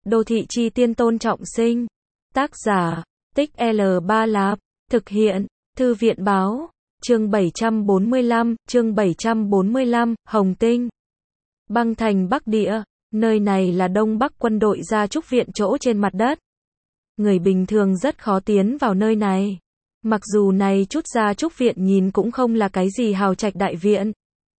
Đô thị chi tiên Tôn Trọng Sinh. Tác giả, Tích L3 Lạp. Thực hiện, Thư viện báo. Chương 745, Hồng Tinh. Băng thành Bắc Địa. Nơi này là Đông Bắc quân đội gia trúc viện chỗ trên mặt đất. Người bình thường rất khó tiến vào nơi này. Mặc dù này chút gia trúc viện nhìn cũng không là cái gì hào trạch đại viện.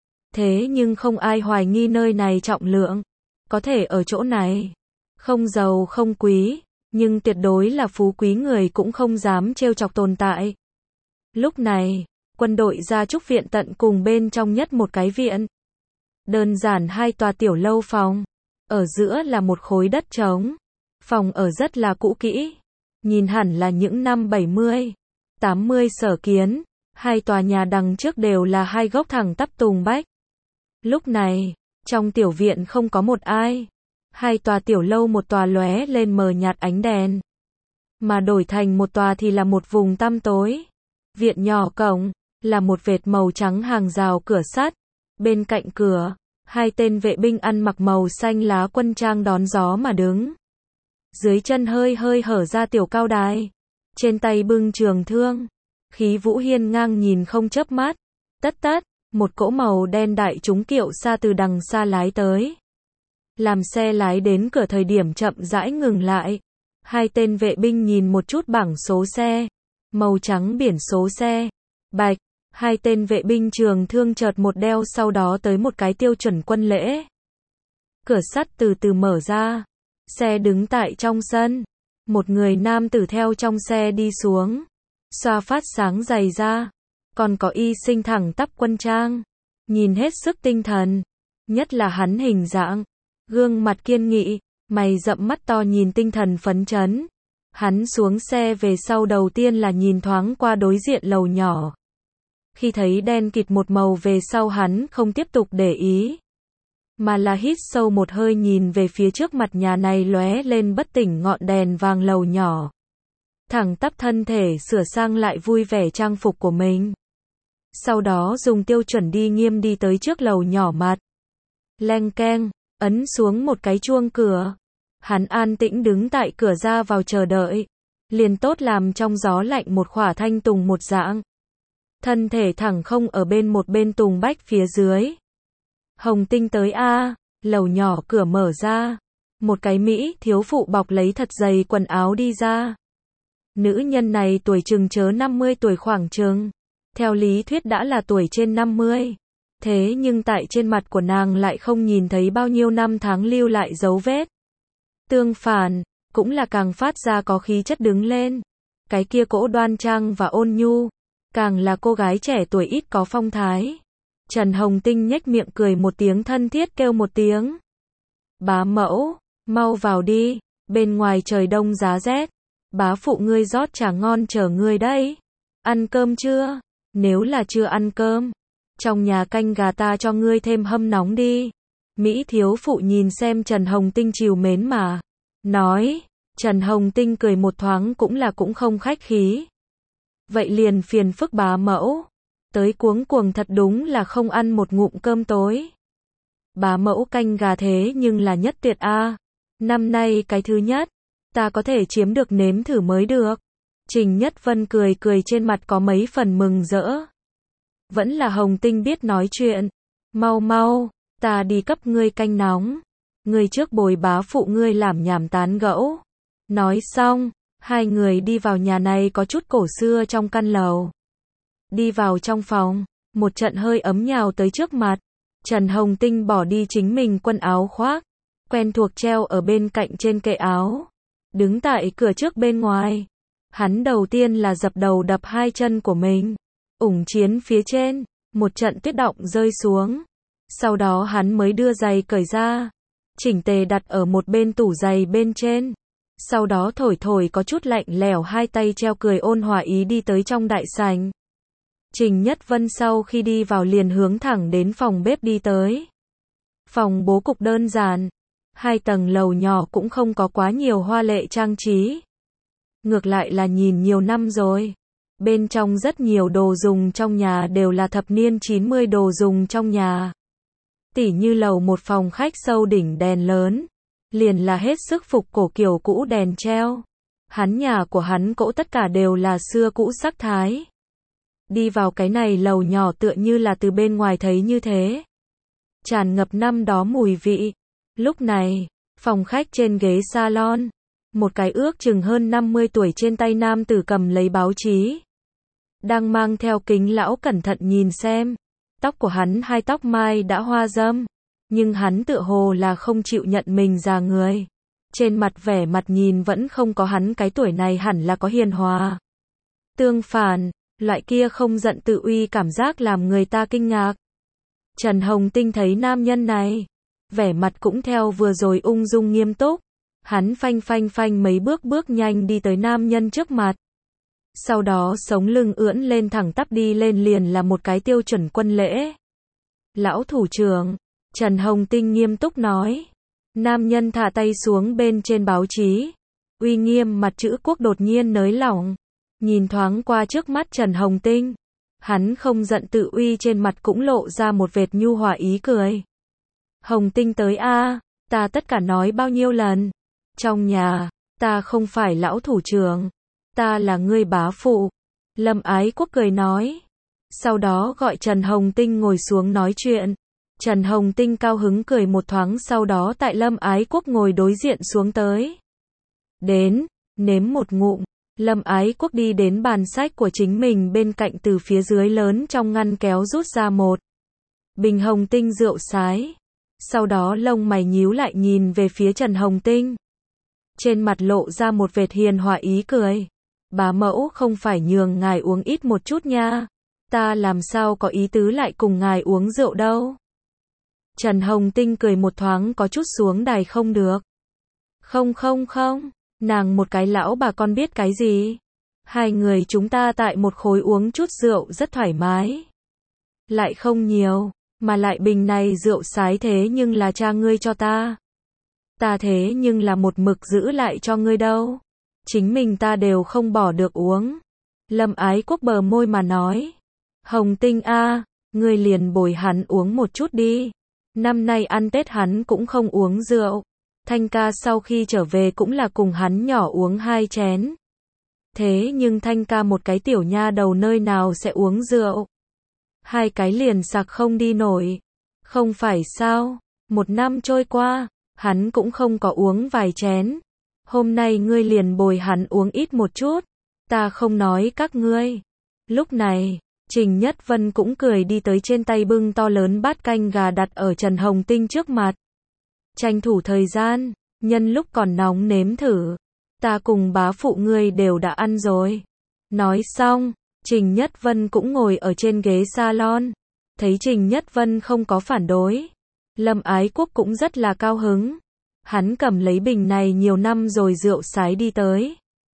Thế nhưng không ai hoài nghi nơi này trọng lượng. Có thể ở chỗ này. Không giàu không quý. Nhưng tuyệt đối là phú quý người cũng không dám trêu chọc tồn tại. Lúc này, quân đội gia trúc viện tận cùng bên trong nhất một cái viện. Đơn giản hai tòa tiểu lâu phòng. Ở giữa là một khối đất trống. Phòng ở rất là cũ kỹ. Nhìn hẳn là những năm 70, 80 sở kiến. Hai tòa nhà đằng trước đều là hai gốc thẳng tắp tùng bách. Lúc này, trong tiểu viện không có một ai. Hai tòa tiểu lâu một tòa lóe lên mờ nhạt ánh đèn. Mà đổi thành một tòa thì là một vùng tăm tối. Viện nhỏ cổng, là một vệt màu trắng hàng rào cửa sắt. Bên cạnh cửa, hai tên vệ binh ăn mặc màu xanh lá quân trang đón gió mà đứng. Dưới chân hơi hơi hở ra tiểu cao đài. Trên tay bưng trường thương. Khí vũ hiên ngang nhìn không chớp mắt. Tất tất, một cỗ màu đen đại trúng kiệu xa từ đằng xa lái tới. Làm xe lái đến cửa thời điểm chậm rãi ngừng lại. Hai tên vệ binh nhìn một chút bảng số xe. Màu trắng biển số xe. Bạch. Hai tên vệ binh trường thương chợt một đeo sau đó tới một cái tiêu chuẩn quân lễ. Cửa sắt từ từ mở ra. Xe đứng tại trong sân. Một người nam tử theo trong xe đi xuống. Xoa phát sáng giày ra. Còn có y sinh thẳng tắp quân trang. Nhìn hết sức tinh thần. Nhất là hắn hình dạng. Gương mặt kiên nghị. Mày rậm mắt to nhìn tinh thần phấn chấn. Hắn xuống xe về sau đầu tiên là nhìn thoáng qua đối diện lầu nhỏ. Khi thấy đen kịt một màu về sau hắn không tiếp tục để ý. Mà là hít sâu một hơi nhìn về phía trước mặt nhà này lóe lên bất tỉnh ngọn đèn vàng lầu nhỏ. Thẳng tắp thân thể sửa sang lại vui vẻ trang phục của mình. Sau đó dùng tiêu chuẩn đi nghiêm đi tới trước lầu nhỏ mặt. Leng keng, ấn xuống một cái chuông cửa. Hắn an tĩnh đứng tại cửa ra vào chờ đợi. Liền tốt làm trong gió lạnh một khỏa thanh tùng một dạng. Thân thể thẳng không ở bên một bên tùng bách phía dưới. Hồng Tinh tới a. Lầu nhỏ cửa mở ra. Một cái Mỹ thiếu phụ bọc lấy thật dày quần áo đi ra. Nữ nhân này tuổi chừng chớ 50 tuổi khoảng chừng. Theo lý thuyết đã là tuổi trên 50. Thế nhưng tại trên mặt của nàng lại không nhìn thấy bao nhiêu năm tháng lưu lại dấu vết. Tương phản, cũng là càng phát ra có khí chất đứng lên. Cái kia cỗ đoan trang và ôn nhu. Càng là cô gái trẻ tuổi ít có phong thái. Trần Hồng Tinh nhếch miệng cười một tiếng thân thiết kêu một tiếng. Bá mẫu, mau vào đi, bên ngoài trời đông giá rét. Bá phụ ngươi rót trà ngon chờ ngươi đấy. Ăn cơm chưa? Nếu là chưa ăn cơm, trong nhà canh gà ta cho ngươi thêm hâm nóng đi. Mỹ thiếu phụ nhìn xem Trần Hồng Tinh trìu mến mà. Nói, Trần Hồng Tinh cười một thoáng cũng không khách khí. Vậy liền phiền phức bá mẫu. Tới cuống cuồng thật đúng là không ăn một ngụm cơm tối. Bá mẫu canh gà thế nhưng là nhất tuyệt a. Năm nay cái thứ nhất, ta có thể chiếm được nếm thử mới được. Trình Nhất Vân cười cười trên mặt có mấy phần mừng rỡ. Vẫn là Hồng Tinh biết nói chuyện. Mau mau, ta đi cấp ngươi canh nóng. Ngươi trước bồi bá phụ ngươi làm nhảm tán gẫu. Nói xong, hai người đi vào nhà này có chút cổ xưa trong căn lầu. Đi vào trong phòng, một trận hơi ấm nhào tới trước mặt. Trần Hồng Tinh bỏ đi chính mình quần áo khoác, quen thuộc treo ở bên cạnh trên kệ áo. Đứng tại cửa trước bên ngoài. Hắn đầu tiên là dập đầu đập hai chân của mình. Ủng chiến phía trên, một trận tuyết động rơi xuống. Sau đó hắn mới đưa giày cởi ra. Chỉnh tề đặt ở một bên tủ giày bên trên. Sau đó thổi thổi có chút lạnh lẽo hai tay treo cười ôn hòa ý đi tới trong đại sảnh. Trình Nhất Vân sau khi đi vào liền hướng thẳng đến phòng bếp đi tới. Phòng bố cục đơn giản. Hai tầng lầu nhỏ cũng không có quá nhiều hoa lệ trang trí. Ngược lại là nhìn nhiều năm rồi. Bên trong rất nhiều đồ dùng trong nhà đều là thập niên 90 đồ dùng trong nhà. Tỉ như lầu một phòng khách sâu đỉnh đèn lớn. liền là hết sức phục cổ kiểu cũ đèn treo. Hắn nhà của hắn cỗ tất cả đều là xưa cũ sắc thái. Đi vào cái này lầu nhỏ tựa như là từ bên ngoài thấy như thế. Tràn ngập năm đó mùi vị. Lúc này, phòng khách trên ghế salon, một cái ước chừng hơn 50 tuổi trên tay nam tử cầm lấy báo chí. Đang mang theo kính lão cẩn thận nhìn xem. Tóc của hắn hai tóc mai đã hoa râm. Nhưng hắn tựa hồ là không chịu nhận mình già người. Trên mặt vẻ mặt nhìn vẫn không có hắn cái tuổi này hẳn là có hiền hòa. Tương phản, loại kia không giận tự uy cảm giác làm người ta kinh ngạc. Trần Hồng Tinh thấy nam nhân này, vẻ mặt cũng theo vừa rồi ung dung nghiêm túc. Hắn phanh phanh phanh mấy bước nhanh đi tới nam nhân trước mặt. Sau đó sống lưng ưỡn lên thẳng tắp đi lên liền là một cái tiêu chuẩn quân lễ. Lão thủ trưởng, Trần Hồng Tinh nghiêm túc nói. Nam nhân thả tay xuống bên trên báo chí. Uy nghiêm mặt chữ quốc đột nhiên nới lỏng. Nhìn thoáng qua trước mắt Trần Hồng Tinh. Hắn không giận tự uy trên mặt cũng lộ ra một vệt nhu hòa ý cười. Hồng Tinh tới a, ta tất cả nói bao nhiêu lần. Trong nhà, ta không phải lão thủ trưởng. Ta là ngươi bá phụ. Lâm Ái Quốc cười nói. Sau đó gọi Trần Hồng Tinh ngồi xuống nói chuyện. Trần Hồng Tinh cao hứng cười một thoáng sau đó tại Lâm Ái Quốc ngồi đối diện xuống tới. Đến, nếm một ngụm. Lâm Ái Quốc đi đến bàn sách của chính mình bên cạnh từ phía dưới lớn trong ngăn kéo rút ra một bình Hồng Tinh rượu sái. Sau đó lông mày nhíu lại nhìn về phía Trần Hồng Tinh. Trên mặt lộ ra một vệt hiền hòa ý cười. Bá mẫu không phải nhường ngài uống ít một chút nha. Ta làm sao có ý tứ lại cùng ngài uống rượu đâu. Trần Hồng Tinh cười một thoáng có chút xuống đài không được. Không, nàng một cái lão bà con biết cái gì. Hai người chúng ta tại một khối uống chút rượu rất thoải mái. Lại không nhiều, mà lại bình này rượu sái thế nhưng là cha ngươi cho ta. Ta thế nhưng là một mực giữ lại cho ngươi đâu. Chính mình ta đều không bỏ được uống. Lâm Ái Quốc bờ môi mà nói. Hồng Tinh a, ngươi liền bồi hắn uống một chút đi. Năm nay ăn Tết hắn cũng không uống rượu. Thanh ca sau khi trở về cũng là cùng hắn nhỏ uống 2 chén. Thế nhưng Thanh ca một cái tiểu nha đầu nơi nào sẽ uống rượu. 2 cái liền sặc không đi nổi. Không phải sao, 1 năm trôi qua, hắn cũng không có uống vài chén. Hôm nay ngươi liền bồi hắn uống ít một chút. Ta không nói các ngươi. Lúc này, Trình Nhất Vân cũng cười đi tới trên tay bưng to lớn bát canh gà đặt ở Trần Hồng Tinh trước mặt. Tranh thủ thời gian, nhân lúc còn nóng nếm thử. Ta cùng bá phụ ngươi đều đã ăn rồi. Nói xong, Trình Nhất Vân cũng ngồi ở trên ghế salon. Thấy Trình Nhất Vân không có phản đối. Lâm Ái Quốc cũng rất là cao hứng. Hắn cầm lấy bình này nhiều năm rồi rượu sái đi tới.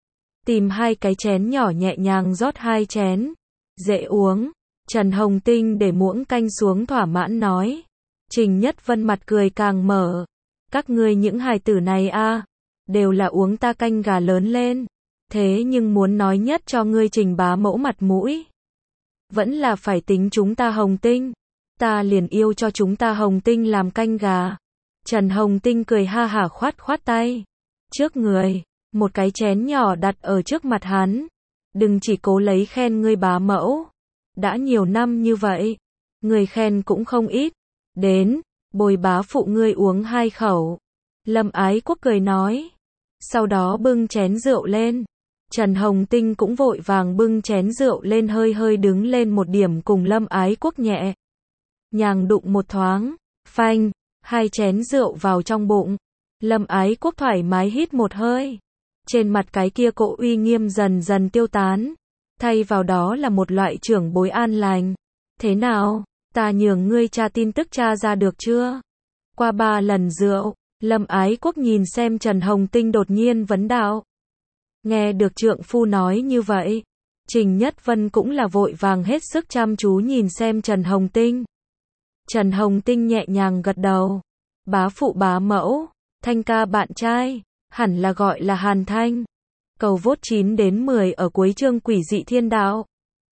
Tìm 2 cái chén nhỏ nhẹ nhàng rót 2 chén. Dễ uống. Trần Hồng Tinh để muỗng canh xuống thỏa mãn nói. Trình Nhất Vân mặt cười càng mở. Các ngươi những hài tử này a, đều là uống ta canh gà lớn lên. Thế nhưng muốn nói nhất cho ngươi Trình bá mẫu mặt mũi. Vẫn là phải tính chúng ta Hồng Tinh. Ta liền yêu cho chúng ta Hồng Tinh làm canh gà. Trần Hồng Tinh cười ha hả khoát tay. Trước người, một cái chén nhỏ đặt ở trước mặt hắn. Đừng chỉ cố lấy khen ngươi bá mẫu. Đã nhiều năm như vậy, người khen cũng không ít. Đến, bồi bá phụ ngươi uống 2 khẩu. Lâm Ái Quốc cười nói. Sau đó bưng chén rượu lên. Trần Hồng Tinh cũng vội vàng bưng chén rượu lên hơi đứng lên một điểm cùng Lâm Ái Quốc nhẹ nhàng đụng một thoáng. Phanh, 2 chén rượu vào trong bụng. Lâm Ái Quốc thoải mái hít một hơi. Trên mặt cái kia cỗ uy nghiêm dần dần tiêu tán. Thay vào đó là một loại trưởng bối an lành. Thế nào, ta nhường ngươi tra tin tức tra ra được chưa? Qua 3 lần rượu, Lâm Ái Quốc nhìn xem Trần Hồng Tinh đột nhiên vấn đạo. Nghe được trượng phu nói như vậy, Trình Nhất Vân cũng là vội vàng hết sức chăm chú nhìn xem Trần Hồng Tinh. Trần Hồng Tinh nhẹ nhàng gật đầu. Bá phụ bá mẫu, Thanh ca bạn trai, hẳn là gọi là Hàn Thanh. Cầu vote 9 đến 10 ở cuối chương Quỷ dị thiên đạo.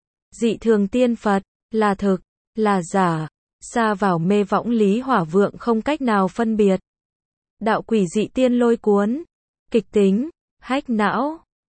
Dị thường tiên Phật, là thực, là giả, xa vào mê võng lý hỏa vượng không cách nào phân biệt. Đạo quỷ dị tiên lôi cuốn. Kịch tính. Hack não.